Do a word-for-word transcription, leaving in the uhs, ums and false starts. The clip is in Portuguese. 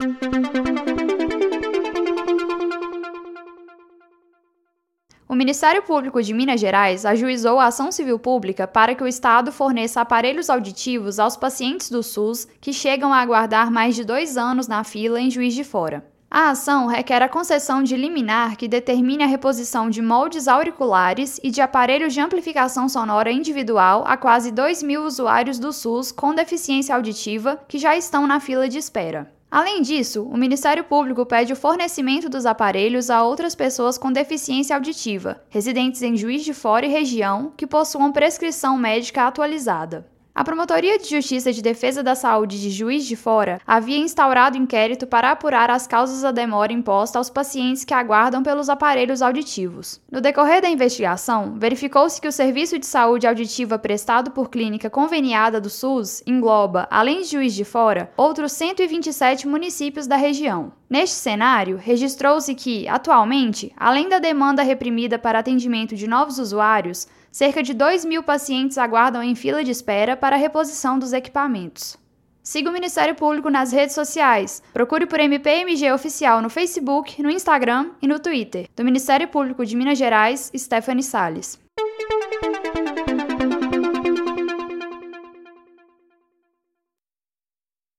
O Ministério Público de Minas Gerais ajuizou a ação civil pública para que o Estado forneça aparelhos auditivos aos pacientes do SUS que chegam a aguardar mais de dois anos na fila em Juiz de Fora. A ação requer a concessão de liminar que determine a reposição de moldes auriculares e de aparelhos de amplificação sonora individual a quase dois mil usuários do SUS com deficiência auditiva que já estão na fila de espera. Além disso, o Ministério Público pede o fornecimento dos aparelhos a outras pessoas com deficiência auditiva, residentes em Juiz de Fora e região, que possuam prescrição médica atualizada. A Promotoria de Justiça de Defesa da Saúde de Juiz de Fora havia instaurado inquérito para apurar as causas da demora imposta aos pacientes que aguardam pelos aparelhos auditivos. No decorrer da investigação, verificou-se que o serviço de saúde auditiva prestado por clínica conveniada do SUS engloba, além de Juiz de Fora, outros cento e vinte e sete municípios da região. Neste cenário, registrou-se que, atualmente, além da demanda reprimida para atendimento de novos usuários, cerca de dois mil pacientes aguardam em fila de espera para a reposição dos equipamentos. Siga o Ministério Público nas redes sociais. Procure por M P M G Oficial no Facebook, no Instagram e no Twitter. Do Ministério Público de Minas Gerais, Stephanie Salles.